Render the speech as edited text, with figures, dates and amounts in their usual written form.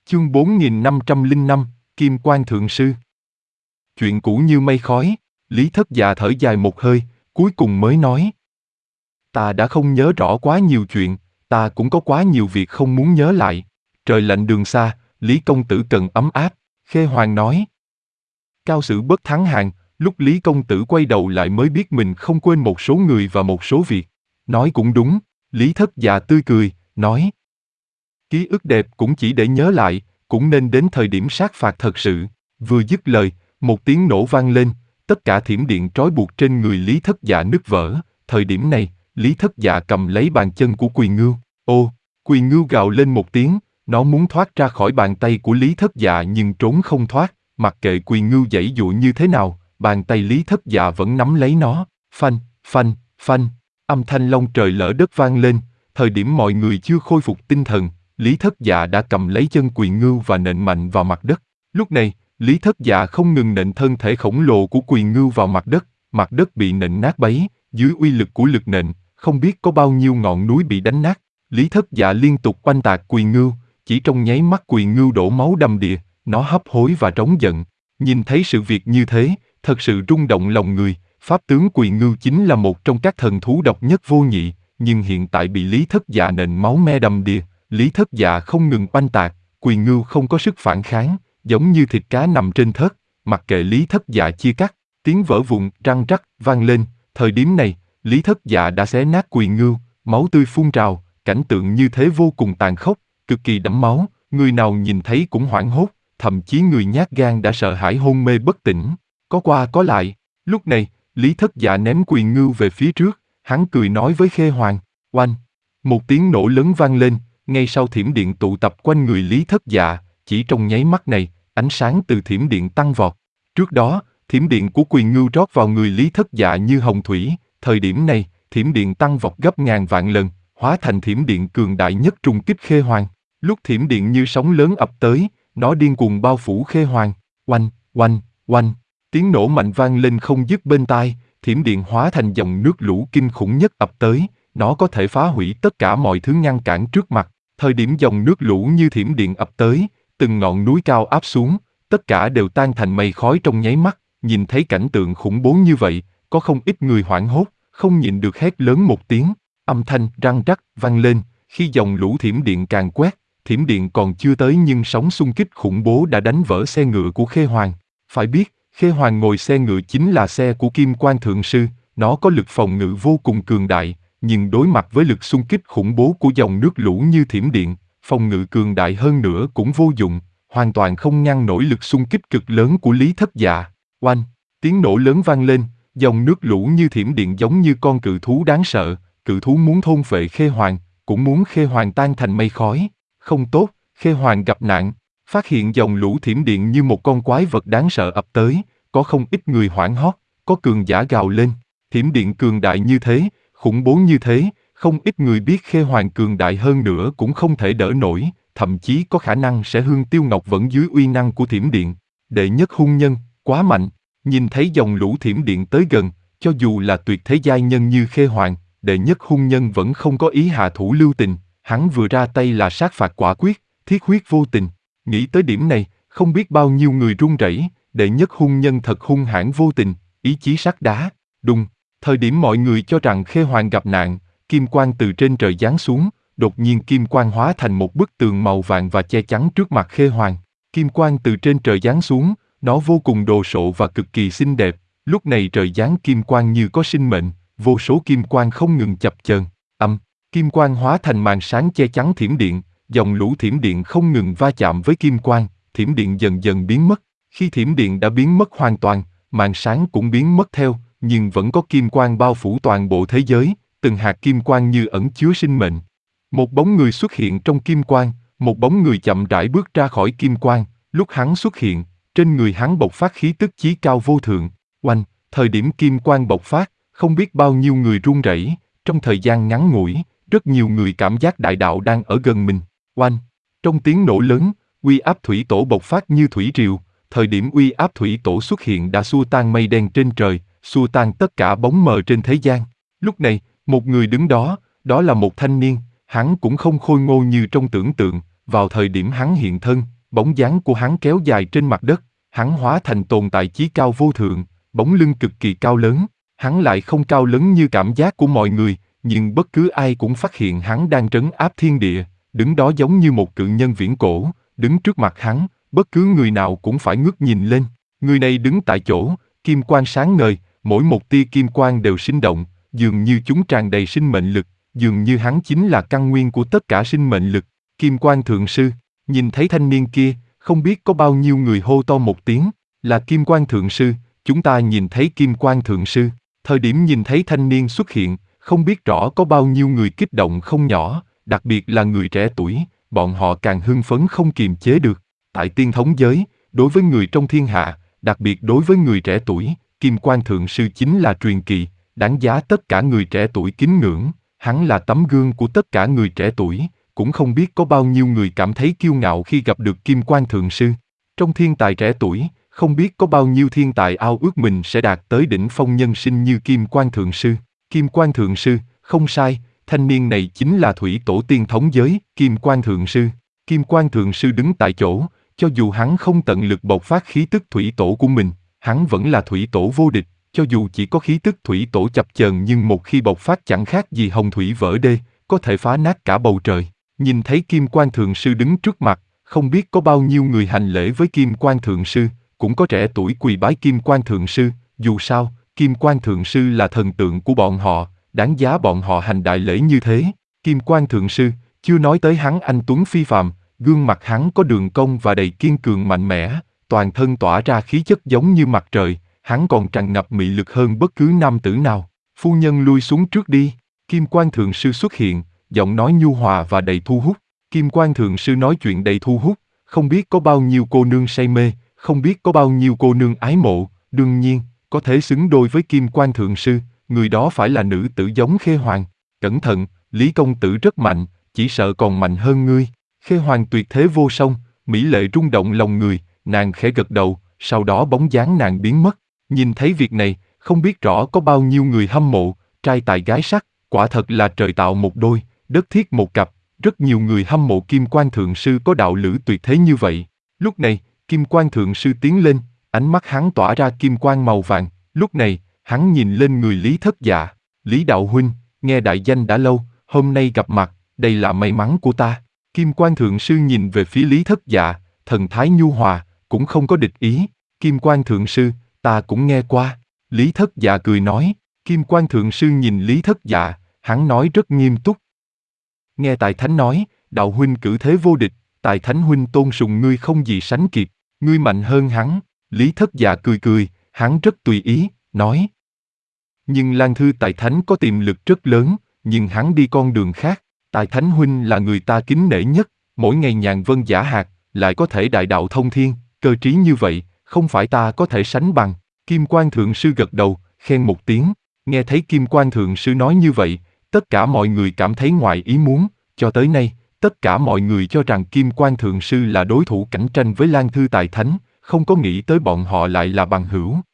Chương 4505, Kim Quan Thượng Sư. Chuyện cũ như mây khói, Lý Thất Dạ thở dài một hơi, cuối cùng mới nói. Ta đã không nhớ rõ quá nhiều chuyện, ta cũng có quá nhiều việc không muốn nhớ lại. Trời lạnh đường xa, Lý công tử cần ấm áp, Khê Hoàng nói. Cao sử bất thắng hàng, lúc Lý công tử quay đầu lại mới biết mình không quên một số người và một số việc. Nói cũng đúng, Lý Thất Dạ tươi cười, nói. Ký ức đẹp cũng chỉ để nhớ lại, cũng nên đến thời điểm sát phạt thật sự. Vừa dứt lời, một tiếng nổ vang lên, tất cả thiểm điện trói buộc trên người Lý Thất Dạ nứt vỡ. Thời điểm này, Lý Thất Dạ cầm lấy bàn chân của Quỳ Ngưu. Ô, Quỳ Ngưu gào lên một tiếng, nó muốn thoát ra khỏi bàn tay của Lý Thất Dạ nhưng trốn không thoát. Mặc kệ Quỳ Ngưu giãy giụa như thế nào, bàn tay Lý Thất Dạ vẫn nắm lấy nó. Phanh, phanh, phanh, âm thanh long trời lỡ đất vang lên. Thời điểm mọi người chưa khôi phục tinh thần, Lý Thất Dạ đã cầm lấy chân Quỳ Ngưu và nện mạnh vào mặt đất. Lúc này, Lý Thất Dạ không ngừng nện thân thể khổng lồ của Quỳ Ngưu vào mặt đất bị nện nát bấy, dưới uy lực của lực nện, không biết có bao nhiêu ngọn núi bị đánh nát. Lý Thất Dạ liên tục oanh tạc Quỳ Ngưu, chỉ trong nháy mắt Quỳ Ngưu đổ máu đầm đìa, nó hấp hối và trống giận. Nhìn thấy sự việc như thế, thật sự rung động lòng người. Pháp tướng Quỳ Ngưu chính là một trong các thần thú độc nhất vô nhị, nhưng hiện tại bị Lý Thất Dạ nện máu me đầm đìa. Lý Thất Dạ không ngừng oanh tạc, Quỳ Ngưu không có sức phản kháng, giống như thịt cá nằm trên thớt, mặc kệ Lý Thất Dạ chia cắt, tiếng vỡ vụn răng rắc vang lên. Thời điểm này, Lý Thất Dạ đã xé nát Quỳ Ngưu, máu tươi phun trào, cảnh tượng như thế vô cùng tàn khốc, cực kỳ đẫm máu, người nào nhìn thấy cũng hoảng hốt, thậm chí người nhát gan đã sợ hãi hôn mê bất tỉnh, có qua có lại. Lúc này, Lý Thất Dạ ném Quỳ Ngưu về phía trước, hắn cười nói với Khê Hoàng, oanh, một tiếng nổ lớn vang lên. Ngay sau thiểm điện tụ tập quanh người Lý Thất Dạ, chỉ trong nháy mắt này, ánh sáng từ thiểm điện tăng vọt. Trước đó, thiểm điện của Quỳ Ngưu rót vào người Lý Thất Dạ như hồng thủy, thời điểm này, thiểm điện tăng vọt gấp ngàn vạn lần, hóa thành thiểm điện cường đại nhất trùng kích Khê Hoàng. Lúc thiểm điện như sóng lớn ập tới, nó điên cuồng bao phủ Khê Hoàng, oanh, oanh, oanh, tiếng nổ mạnh vang lên không dứt bên tai, thiểm điện hóa thành dòng nước lũ kinh khủng nhất ập tới, nó có thể phá hủy tất cả mọi thứ ngăn cản trước mặt. Thời điểm dòng nước lũ như thiểm điện ập tới, từng ngọn núi cao áp xuống, tất cả đều tan thành mây khói trong nháy mắt. Nhìn thấy cảnh tượng khủng bố như vậy, có không ít người hoảng hốt, không nhịn được hét lớn một tiếng. Âm thanh răng rắc vang lên, khi dòng lũ thiểm điện càng quét, thiểm điện còn chưa tới nhưng sóng xung kích khủng bố đã đánh vỡ xe ngựa của Khê Hoàng. Phải biết, Khê Hoàng ngồi xe ngựa chính là xe của Kim Quan Thượng Sư, nó có lực phòng ngự vô cùng cường đại. Nhưng đối mặt với lực xung kích khủng bố của dòng nước lũ như thiểm điện, phòng ngự cường đại hơn nữa cũng vô dụng, hoàn toàn không ngăn nổi lực xung kích cực lớn của Lý Thất Dạ. Oanh, tiếng nổ lớn vang lên, dòng nước lũ như thiểm điện giống như con cự thú đáng sợ, cự thú muốn thôn phệ Khê Hoàng, cũng muốn Khê Hoàng tan thành mây khói. Không tốt, Khê Hoàng gặp nạn, phát hiện dòng lũ thiểm điện như một con quái vật đáng sợ ập tới, có không ít người hoảng hốt, có cường giả gào lên, thiểm điện cường đại như thế, khủng bố như thế, không ít người biết Khê Hoàng cường đại hơn nữa cũng không thể đỡ nổi, thậm chí có khả năng sẽ hương tiêu ngọc vẫn dưới uy năng của thiểm điện. Đệ nhất hung nhân, quá mạnh, nhìn thấy dòng lũ thiểm điện tới gần, cho dù là tuyệt thế giai nhân như Khê Hoàng, đệ nhất hung nhân vẫn không có ý hạ thủ lưu tình, hắn vừa ra tay là sát phạt quả quyết, thiết huyết vô tình. Nghĩ tới điểm này, không biết bao nhiêu người run rẩy, đệ nhất hung nhân thật hung hãn vô tình, ý chí sắt đá, đùng. Thời điểm mọi người cho rằng Khê Hoàng gặp nạn, kim quang từ trên trời giáng xuống, đột nhiên kim quang hóa thành một bức tường màu vàng và che chắn trước mặt Khê Hoàng. Kim quang từ trên trời giáng xuống, nó vô cùng đồ sộ và cực kỳ xinh đẹp. Lúc này trời giáng kim quang như có sinh mệnh, vô số kim quang không ngừng chập chờn. Kim quang hóa thành màn sáng che chắn thiểm điện, dòng lũ thiểm điện không ngừng va chạm với kim quang, thiểm điện dần dần biến mất. Khi thiểm điện đã biến mất hoàn toàn, màn sáng cũng biến mất theo. Nhưng vẫn có kim quang bao phủ toàn bộ thế giới, từng hạt kim quang như ẩn chứa sinh mệnh. Một bóng người xuất hiện trong kim quang, một bóng người chậm rãi bước ra khỏi kim quang, lúc hắn xuất hiện, trên người hắn bộc phát khí tức chí cao vô thượng. Oanh, thời điểm kim quang bộc phát, không biết bao nhiêu người run rẩy, trong thời gian ngắn ngủi, rất nhiều người cảm giác đại đạo đang ở gần mình. Oanh, trong tiếng nổ lớn, uy áp thủy tổ bộc phát như thủy triều, thời điểm uy áp thủy tổ xuất hiện đã xua tan mây đen trên trời, xua tan tất cả bóng mờ trên thế gian. Lúc này, một người đứng đó, đó là một thanh niên, hắn cũng không khôi ngô như trong tưởng tượng, vào thời điểm hắn hiện thân, bóng dáng của hắn kéo dài trên mặt đất, hắn hóa thành tồn tại chí cao vô thượng, bóng lưng cực kỳ cao lớn, hắn lại không cao lớn như cảm giác của mọi người, nhưng bất cứ ai cũng phát hiện hắn đang trấn áp thiên địa, đứng đó giống như một cự nhân viễn cổ, đứng trước mặt hắn, bất cứ người nào cũng phải ngước nhìn lên. Người này đứng tại chỗ, kim quang sáng ngời, mỗi một tia kim quang đều sinh động, dường như chúng tràn đầy sinh mệnh lực, dường như hắn chính là căn nguyên của tất cả sinh mệnh lực. Kim quang thượng sư, nhìn thấy thanh niên kia, không biết có bao nhiêu người hô to một tiếng, là Kim quang thượng sư, chúng ta nhìn thấy Kim quang thượng sư. Thời điểm nhìn thấy thanh niên xuất hiện, không biết rõ có bao nhiêu người kích động không nhỏ, đặc biệt là người trẻ tuổi, bọn họ càng hưng phấn không kiềm chế được. Tại tiên thống giới, đối với người trong thiên hạ, đặc biệt đối với người trẻ tuổi, Kim quang thượng sư chính là truyền kỳ, đáng giá tất cả người trẻ tuổi kính ngưỡng, hắn là tấm gương của tất cả người trẻ tuổi, cũng không biết có bao nhiêu người cảm thấy kiêu ngạo khi gặp được Kim quang thượng sư. Trong thiên tài trẻ tuổi, không biết có bao nhiêu thiên tài ao ước mình sẽ đạt tới đỉnh phong nhân sinh như Kim quang thượng sư. Kim quang thượng sư, không sai, thanh niên này chính là thủy tổ tiên thống giới, Kim quang thượng sư. Kim quang thượng sư đứng tại chỗ, cho dù hắn không tận lực bộc phát khí tức thủy tổ của mình, hắn vẫn là thủy tổ vô địch, cho dù chỉ có khí tức thủy tổ chập chờn nhưng một khi bộc phát chẳng khác gì hồng thủy vỡ đê, có thể phá nát cả bầu trời. Nhìn thấy Kim quang thượng sư đứng trước mặt, không biết có bao nhiêu người hành lễ với Kim quang thượng sư, cũng có trẻ tuổi quỳ bái Kim quang thượng sư, dù sao, Kim quang thượng sư là thần tượng của bọn họ, đáng giá bọn họ hành đại lễ như thế. Kim quang thượng sư, chưa nói tới hắn anh tuấn phi phàm, gương mặt hắn có đường cong và đầy kiên cường mạnh mẽ, toàn thân tỏa ra khí chất giống như mặt trời, hắn còn tràn ngập mị lực hơn bất cứ nam tử nào. Phu nhân lui xuống trước đi. Kim quang thượng sư xuất hiện, giọng nói nhu hòa và đầy thu hút. Kim quang thượng sư nói chuyện đầy thu hút, không biết có bao nhiêu cô nương say mê, không biết có bao nhiêu cô nương ái mộ, đương nhiên, có thể xứng đôi với Kim quang thượng sư, người đó phải là nữ tử giống Khê Hoàng. Cẩn thận, Lý công tử rất mạnh, chỉ sợ còn mạnh hơn ngươi. Khê Hoàng tuyệt thế vô song, mỹ lệ rung động lòng người, nàng khẽ gật đầu, sau đó bóng dáng nàng biến mất. Nhìn thấy việc này, không biết rõ có bao nhiêu người hâm mộ, trai tài gái sắc, quả thật là trời tạo một đôi, đất thiết một cặp, rất nhiều người hâm mộ Kim quang thượng sư có đạo lữ tuyệt thế như vậy. Lúc này, Kim quang thượng sư tiến lên, ánh mắt hắn tỏa ra kim quang màu vàng, lúc này, hắn nhìn lên người Lý Thất Dạ. Lý đạo huynh, nghe đại danh đã lâu, hôm nay gặp mặt, đây là may mắn của ta. Kim quang thượng sư nhìn về phía Lý Thất Dạ, thần thái nhu hòa, cũng không có địch ý. Kim quang thượng sư, ta cũng nghe qua. Lý Thất Dạ cười nói. Kim quang thượng sư nhìn Lý Thất Dạ, hắn nói rất nghiêm túc. Nghe Tài Thánh nói, đạo huynh cử thế vô địch, Tài Thánh huynh tôn sùng ngươi không gì sánh kịp, ngươi mạnh hơn hắn. Lý Thất Dạ cười cười, hắn rất tùy ý, nói. Nhưng Lan Thư Tài Thánh có tiềm lực rất lớn, nhưng hắn đi con đường khác. Tài Thánh huynh là người ta kính nể nhất, mỗi ngày nhàn vân giả hạt, lại có thể đại đạo thông thiên, cơ trí như vậy, không phải ta có thể sánh bằng. Kim quang thượng sư gật đầu, khen một tiếng. Nghe thấy Kim quang thượng sư nói như vậy, tất cả mọi người cảm thấy ngoài ý muốn. Cho tới nay, tất cả mọi người cho rằng Kim quang thượng sư là đối thủ cạnh tranh với Lan Thư Tài Thánh, không có nghĩ tới bọn họ lại là bằng hữu.